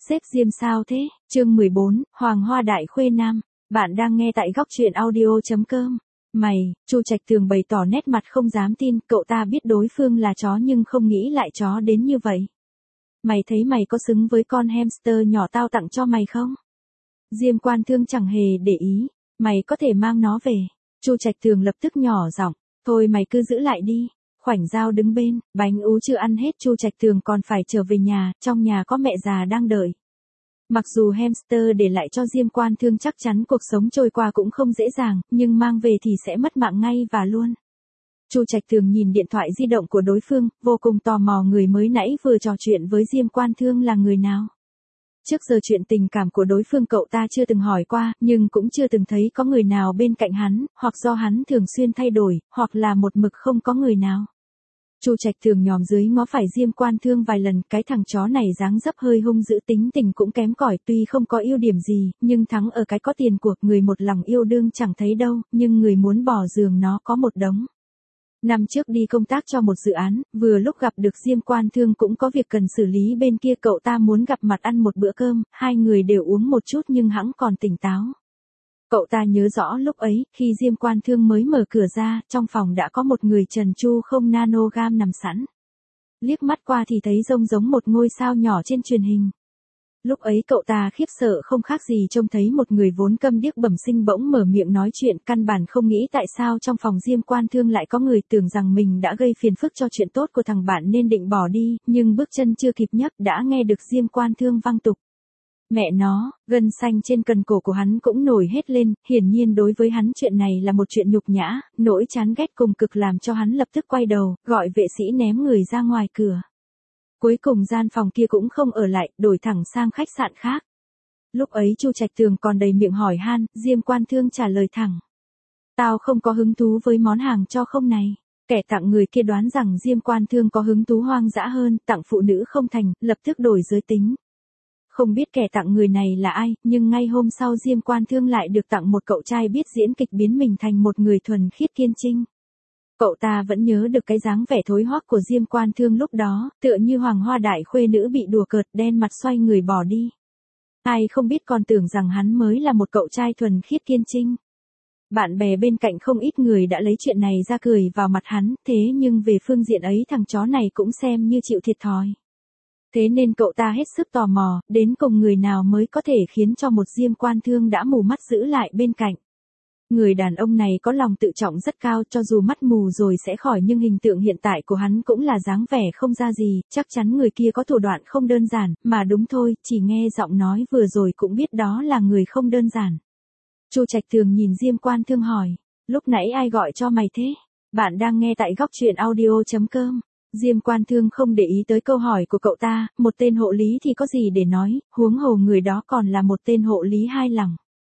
Sếp Diêm sao thế? Chương 14, Hoàng Hoa Đại Khuê Nam. Bạn đang nghe tại góc truyện audio.com. Mày, Chu Trạch Tường bày tỏ nét mặt không dám tin, cậu ta biết đối phương là chó nhưng không nghĩ lại chó đến như vậy. Mày thấy mày có xứng với con hamster nhỏ tao tặng cho mày không? Diêm Quan Thương chẳng hề để ý. Mày có thể mang nó về. Chu Trạch Tường lập tức nhỏ giọng. Thôi mày cứ giữ lại đi. Khoảnh Dao đứng bên, bánh ú chưa ăn hết, Chu Trạch Tường còn phải trở về nhà, trong nhà có mẹ già đang đợi. Mặc dù hamster để lại cho Diêm Quan Thương chắc chắn cuộc sống trôi qua cũng không dễ dàng, nhưng mang về thì sẽ mất mạng ngay và luôn. Chu Trạch Tường nhìn điện thoại di động của đối phương, vô cùng tò mò người mới nãy vừa trò chuyện với Diêm Quan Thương là người nào. Trước giờ chuyện tình cảm của đối phương cậu ta chưa từng hỏi qua, nhưng cũng chưa từng thấy có người nào bên cạnh hắn, hoặc do hắn thường xuyên thay đổi, hoặc là một mực không có người nào. Chu Trạch Tường nhòm dưới ngó phải Diêm Quan Thương vài lần, cái thằng chó này dáng dấp hơi hung dữ, tính tình cũng kém cỏi, tuy không có ưu điểm gì, nhưng thắng ở cái có tiền của, người một lòng yêu đương chẳng thấy đâu, nhưng người muốn bỏ giường nó có một đống. Năm trước đi công tác cho một dự án, vừa lúc gặp được Diêm Quan Thương cũng có việc cần xử lý bên kia, cậu ta muốn gặp mặt ăn một bữa cơm, hai người đều uống một chút nhưng hẵng còn tỉnh táo. Cậu ta nhớ rõ lúc ấy, khi Diêm Quan Thương mới mở cửa ra, trong phòng đã có một người trần tru không nanogam nằm sẵn. Liếc mắt qua thì thấy giống một ngôi sao nhỏ trên truyền hình. Lúc ấy cậu ta khiếp sợ không khác gì trông thấy một người vốn câm điếc bẩm sinh bỗng mở miệng nói chuyện, căn bản không nghĩ tại sao trong phòng Diêm Quan Thương lại có người, tưởng rằng mình đã gây phiền phức cho chuyện tốt của thằng bạn nên định bỏ đi, nhưng bước chân chưa kịp nhấc đã nghe được Diêm Quan Thương văng tục. Mẹ nó, gân xanh trên cần cổ của hắn cũng nổi hết lên, hiển nhiên đối với hắn chuyện này là một chuyện nhục nhã, nỗi chán ghét cùng cực làm cho hắn lập tức quay đầu, gọi vệ sĩ ném người ra ngoài cửa. Cuối cùng gian phòng kia cũng không ở lại, đổi thẳng sang khách sạn khác. Lúc ấy Chu Trạch Tường còn đầy miệng hỏi han, Diêm Quan Thương trả lời thẳng. Tao không có hứng thú với món hàng cho không này. Kẻ tặng người kia đoán rằng Diêm Quan Thương có hứng thú hoang dã hơn, tặng phụ nữ không thành, lập tức đổi giới tính. Không biết kẻ tặng người này là ai, nhưng ngay hôm sau Diêm Quan Thương lại được tặng một cậu trai biết diễn kịch biến mình thành một người thuần khiết kiên trinh. Cậu ta vẫn nhớ được cái dáng vẻ thối hoắc của Diêm Quan Thương lúc đó, tựa như Hoàng Hoa Đại Khuê nữ bị đùa cợt, đen mặt xoay người bỏ đi. Ai không biết còn tưởng rằng hắn mới là một cậu trai thuần khiết kiên trinh. Bạn bè bên cạnh không ít người đã lấy chuyện này ra cười vào mặt hắn, thế nhưng về phương diện ấy thằng chó này cũng xem như chịu thiệt thòi. Thế nên cậu ta hết sức tò mò, đến cùng người nào mới có thể khiến cho một Diêm Quan Thương đã mù mắt giữ lại bên cạnh. Người đàn ông này có lòng tự trọng rất cao, cho dù mắt mù rồi sẽ khỏi nhưng hình tượng hiện tại của hắn cũng là dáng vẻ không ra gì, chắc chắn người kia có thủ đoạn không đơn giản, mà đúng thôi, chỉ nghe giọng nói vừa rồi cũng biết đó là người không đơn giản. Chu Trạch Tường nhìn Diêm Quan Thương hỏi, lúc nãy ai gọi cho mày thế? Bạn đang nghe tại góc truyện audio.com. Diêm Quan Thương không để ý tới câu hỏi của cậu ta, một tên hộ lý thì có gì để nói, huống hồ người đó còn là một tên hộ lý hai lòng.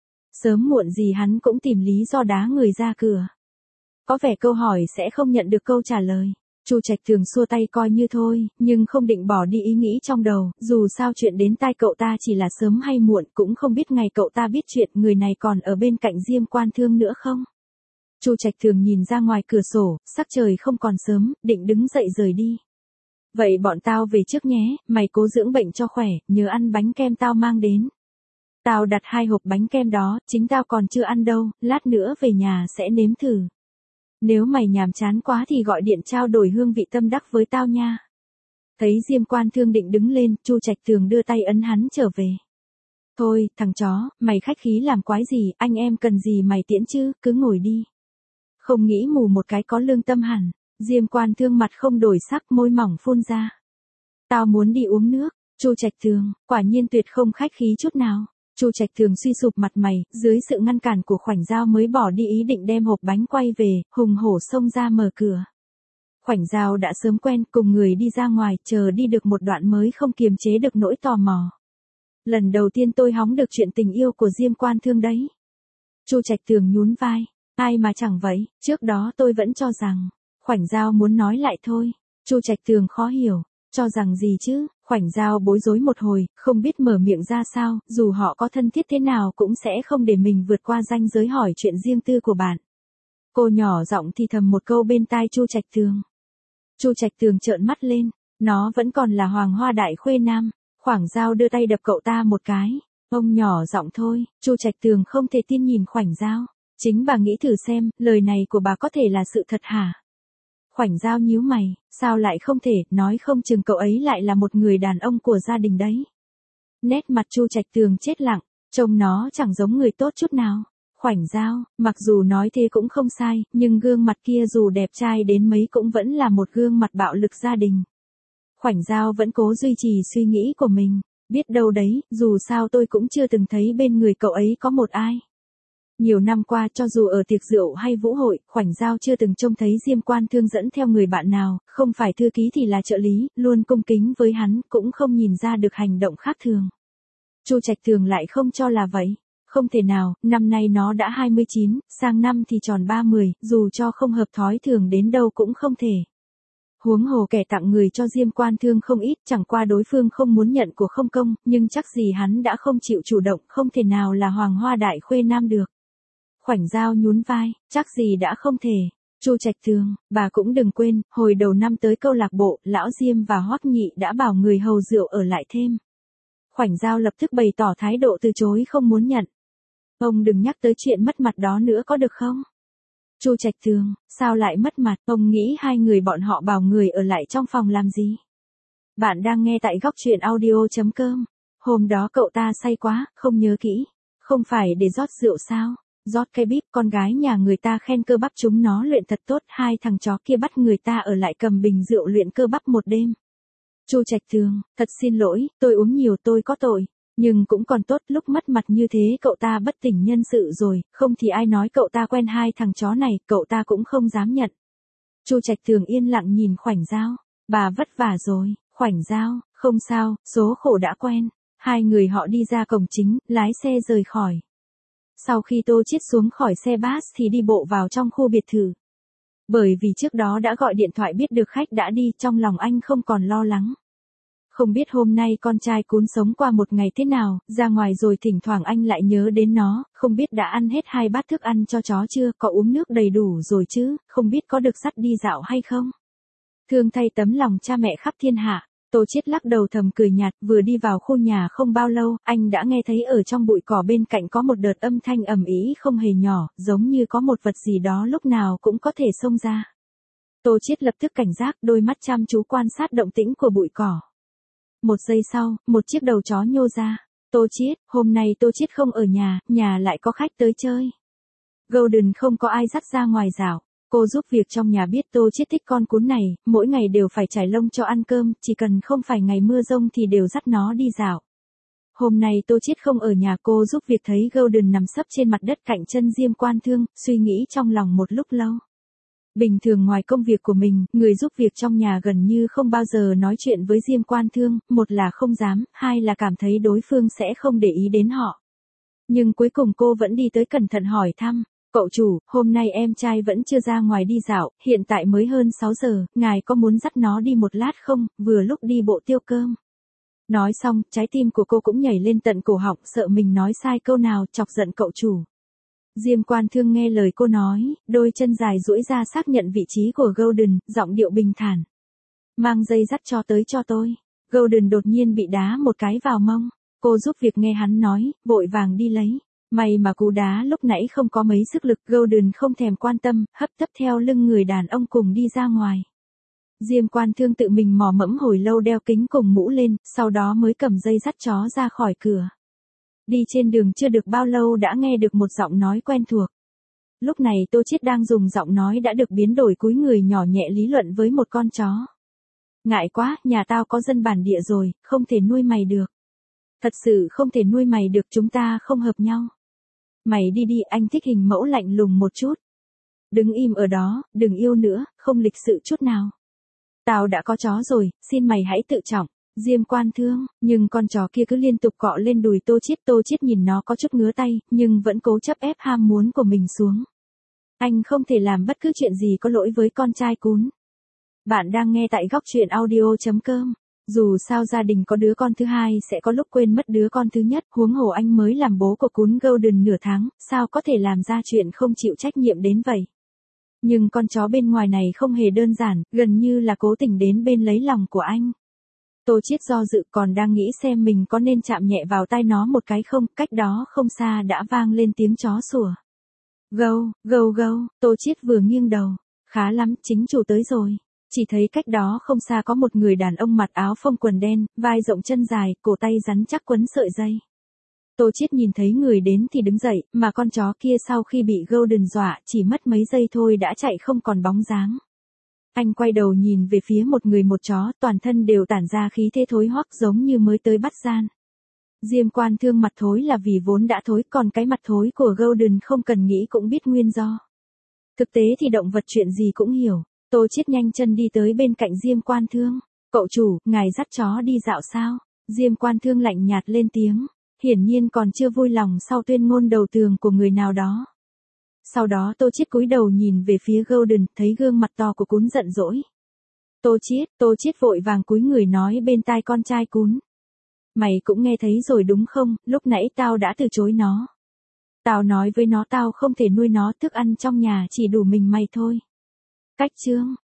Sớm muộn gì hắn cũng tìm lý do đá người ra cửa. Có vẻ câu hỏi sẽ không nhận được câu trả lời. Chu Trạch Tường xua tay coi như thôi, nhưng không định bỏ đi ý nghĩ trong đầu, dù sao chuyện đến tai cậu ta chỉ là sớm hay muộn, cũng không biết ngày cậu ta biết chuyện người này còn ở bên cạnh Diêm Quan Thương nữa không. Chu Trạch Tường nhìn ra ngoài cửa sổ, sắc trời không còn sớm, định đứng dậy rời đi. Vậy bọn tao về trước nhé, mày cố dưỡng bệnh cho khỏe, nhớ ăn bánh kem tao mang đến. Tao đặt 2 hộp bánh kem đó, chính tao còn chưa ăn đâu, lát nữa về nhà sẽ nếm thử. Nếu mày nhàm chán quá thì gọi điện trao đổi hương vị tâm đắc với tao nha. Thấy Diêm Quan Thương định đứng lên, Chu Trạch Tường đưa tay ấn hắn trở về. Thôi, thằng chó, mày khách khí làm quái gì, anh em cần gì mày tiễn chứ, cứ ngồi đi. Không nghĩ mù một cái có lương tâm hẳn. Diêm Quan Thương mặt không đổi sắc, môi mỏng phun ra. Tao muốn đi uống nước. Chu Trạch Tường, quả nhiên tuyệt không khách khí chút nào. Chu Trạch Tường suy sụp mặt mày, dưới sự ngăn cản của Khoảnh Dao mới bỏ đi ý định đem hộp bánh quay về, hùng hổ xông ra mở cửa. Khoảnh Dao đã sớm quen, cùng người đi ra ngoài, chờ đi được một đoạn mới không kiềm chế được nỗi tò mò. Lần đầu tiên tôi hóng được chuyện tình yêu của Diêm Quan Thương đấy. Chu Trạch Tường nhún vai, ai mà chẳng vậy, trước đó tôi vẫn cho rằng. Khoảnh Dao muốn nói lại thôi. Chu Trạch Tường khó hiểu, cho rằng gì chứ? Khoảnh Dao bối rối một hồi, không biết mở miệng ra sao, dù họ có thân thiết thế nào cũng sẽ không để mình vượt qua ranh giới hỏi chuyện riêng tư của bạn. Cô nhỏ giọng thì thầm một câu bên tai Chu Trạch Tường. Chu Trạch Tường trợn mắt lên, nó vẫn còn là Hoàng Hoa Đại Khuê Nam. Khoảnh Dao đưa tay đập cậu ta một cái. Ông nhỏ giọng thôi, Chu Trạch Tường không thể tin nhìn Khoảnh Dao. Chính bà nghĩ thử xem, lời này của bà có thể là sự thật hả? Khoảnh Dao nhíu mày, sao lại không thể, nói không chừng cậu ấy lại là một người đàn ông của gia đình đấy. Nét mặt Chu Trạch Tường chết lặng, trông nó chẳng giống người tốt chút nào. Khoảnh Dao, mặc dù nói thế cũng không sai, nhưng gương mặt kia dù đẹp trai đến mấy cũng vẫn là một gương mặt bạo lực gia đình. Khoảnh Dao vẫn cố duy trì suy nghĩ của mình, biết đâu đấy, dù sao tôi cũng chưa từng thấy bên người cậu ấy có một ai. Nhiều năm qua cho dù ở tiệc rượu hay vũ hội, Khoảnh Dao chưa từng trông thấy Diêm Quan Thương dẫn theo người bạn nào, không phải thư ký thì là trợ lý, luôn cung kính với hắn, cũng không nhìn ra được hành động khác thường. Chu Trạch Tường lại không cho là vậy. Không thể nào, năm nay nó đã 29, sang năm thì tròn 30, dù cho không hợp thói thường đến đâu cũng không thể. Huống hồ kẻ tặng người cho Diêm Quan Thương không ít, chẳng qua đối phương không muốn nhận của không công, nhưng chắc gì hắn đã không chịu chủ động, không thể nào là Hoàng Hoa Đại Khuê Nam được. Khoảnh Dao nhún vai, chắc gì đã không thể. Chu Trạch Tường, bà cũng đừng quên, hồi đầu năm tới câu lạc bộ, lão Diêm và Hoắc Nhị đã bảo người hầu rượu ở lại thêm. Khoảnh Dao lập tức bày tỏ thái độ từ chối không muốn nhận. Ông đừng nhắc tới chuyện mất mặt đó nữa có được không? Chu Trạch Tường, sao lại mất mặt, ông nghĩ hai người bọn họ bảo người ở lại trong phòng làm gì? Bạn đang nghe tại góc truyện audio.com. Hôm đó cậu ta say quá, không nhớ kỹ. Không phải để rót rượu sao? Rót cái bíp, con gái nhà người ta khen cơ bắp chúng nó luyện thật tốt, hai thằng chó kia bắt người ta ở lại cầm bình rượu luyện cơ bắp một đêm. Chu Trạch Tường, thật xin lỗi, tôi uống nhiều tôi có tội. Nhưng cũng còn tốt, lúc mất mặt như thế cậu ta bất tỉnh nhân sự rồi, không thì ai nói cậu ta quen hai thằng chó này, cậu ta cũng không dám nhận. Chu Trạch Tường yên lặng nhìn Khoảnh Dao, bà vất vả rồi. Khoảnh Dao, không sao, số khổ đã quen. Hai người họ đi ra cổng chính, lái xe rời khỏi. Sau khi Tô Chiết xuống khỏi xe bus thì đi bộ vào trong khu biệt thự. Bởi vì trước đó đã gọi điện thoại biết được khách đã đi, trong lòng anh không còn lo lắng. Không biết hôm nay con trai Cún sống qua một ngày thế nào, ra ngoài rồi thỉnh thoảng anh lại nhớ đến nó, không biết đã ăn hết 2 bát thức ăn cho chó chưa, có uống nước đầy đủ rồi chứ, không biết có được dắt đi dạo hay không. Thương thay tấm lòng cha mẹ khắp thiên hạ, Tô Chiết lắc đầu thầm cười nhạt, vừa đi vào khu nhà không bao lâu, anh đã nghe thấy ở trong bụi cỏ bên cạnh có một đợt âm thanh ầm ĩ không hề nhỏ, giống như có một vật gì đó lúc nào cũng có thể xông ra. Tô Chiết lập tức cảnh giác, đôi mắt chăm chú quan sát động tĩnh của bụi cỏ. Một giây sau, một chiếc đầu chó nhô ra. Tô Chiết, hôm nay Tô Chiết không ở nhà lại có khách tới chơi. Golden không có ai dắt ra ngoài dạo. Cô giúp việc trong nhà biết Tô Chiết thích con cún này, mỗi ngày đều phải trải lông cho ăn cơm, chỉ cần không phải ngày mưa rông thì đều dắt nó đi dạo. Hôm nay Tô Chiết không ở nhà, cô giúp việc thấy Golden nằm sấp trên mặt đất cạnh chân Diêm Quan Thương, suy nghĩ trong lòng một lúc lâu. Bình thường ngoài công việc của mình, người giúp việc trong nhà gần như không bao giờ nói chuyện với Diêm Quan Thương, một là không dám, hai là cảm thấy đối phương sẽ không để ý đến họ. Nhưng cuối cùng cô vẫn đi tới cẩn thận hỏi thăm, cậu chủ, hôm nay em trai vẫn chưa ra ngoài đi dạo, hiện tại mới hơn 6 giờ, ngài có muốn dắt nó đi một lát không, vừa lúc đi bộ tiêu cơm. Nói xong, trái tim của cô cũng nhảy lên tận cổ họng, sợ mình nói sai câu nào chọc giận cậu chủ. Diêm Quan Thương nghe lời cô nói, đôi chân dài duỗi ra xác nhận vị trí của Golden, giọng điệu bình thản. Mang dây dắt cho tới cho tôi. Golden đột nhiên bị đá một cái vào mông. Cô giúp việc nghe hắn nói, vội vàng đi lấy. May mà cú đá lúc nãy không có mấy sức lực, Golden không thèm quan tâm, hấp tấp theo lưng người đàn ông cùng đi ra ngoài. Diêm Quan Thương tự mình mò mẫm hồi lâu đeo kính cùng mũ lên, sau đó mới cầm dây dắt chó ra khỏi cửa. Đi trên đường chưa được bao lâu đã nghe được một giọng nói quen thuộc. Lúc này Tô Chiết đang dùng giọng nói đã được biến đổi cúi người nhỏ nhẹ lý luận với một con chó. Ngại quá, nhà tao có dân bản địa rồi, không thể nuôi mày được. Thật sự không thể nuôi mày được, chúng ta không hợp nhau. Mày đi đi, anh thích hình mẫu lạnh lùng một chút. Đứng im ở đó, đừng yêu nữa, không lịch sự chút nào. Tao đã có chó rồi, xin mày hãy tự trọng. Diêm Quan Thương, nhưng con chó kia cứ liên tục cọ lên đùi Tô Chiết nhìn nó có chút ngứa tay, nhưng vẫn cố chấp ép ham muốn của mình xuống. Anh không thể làm bất cứ chuyện gì có lỗi với con trai Cún. Bạn đang nghe tại góc truyện audio.com. Dù sao gia đình có đứa con thứ hai sẽ có lúc quên mất đứa con thứ nhất, huống hồ anh mới làm bố của Cún Golden nửa tháng, sao có thể làm ra chuyện không chịu trách nhiệm đến vậy. Nhưng con chó bên ngoài này không hề đơn giản, gần như là cố tình đến bên lấy lòng của anh. Tô Chiết do dự còn đang nghĩ xem mình có nên chạm nhẹ vào tai nó một cái không, cách đó không xa đã vang lên tiếng chó sủa. Gâu, gâu gâu, Tô Chiết vừa nghiêng đầu. Khá lắm, chính chủ tới rồi. Chỉ thấy cách đó không xa có một người đàn ông mặc áo phông quần đen, vai rộng chân dài, cổ tay rắn chắc quấn sợi dây. Tô Chiết nhìn thấy người đến thì đứng dậy, mà con chó kia sau khi bị Golden dọa chỉ mất mấy giây thôi đã chạy không còn bóng dáng. Anh quay đầu nhìn về phía một người một chó, toàn thân đều tản ra khí thế thối hoắc giống như mới tới bắt gian. Diêm Quan Thương mặt thối là vì vốn đã thối, còn cái mặt thối của Golden không cần nghĩ cũng biết nguyên do. Thực tế thì động vật chuyện gì cũng hiểu. Tô Chiết nhanh chân đi tới bên cạnh Diêm Quan Thương. Cậu chủ, ngài dắt chó đi dạo sao? Diêm Quan Thương lạnh nhạt lên tiếng. Hiển nhiên còn chưa vui lòng sau tuyên ngôn đầu tường của người nào đó. Sau đó Tô Chiết cúi đầu nhìn về phía Golden, thấy gương mặt to của cún giận dỗi. Tô Chiết vội vàng cúi người nói bên tai con trai cún. Mày cũng nghe thấy rồi đúng không, lúc nãy tao đã từ chối nó. Tao nói với nó tao không thể nuôi nó, thức ăn trong nhà chỉ đủ mình mày thôi. Cách chương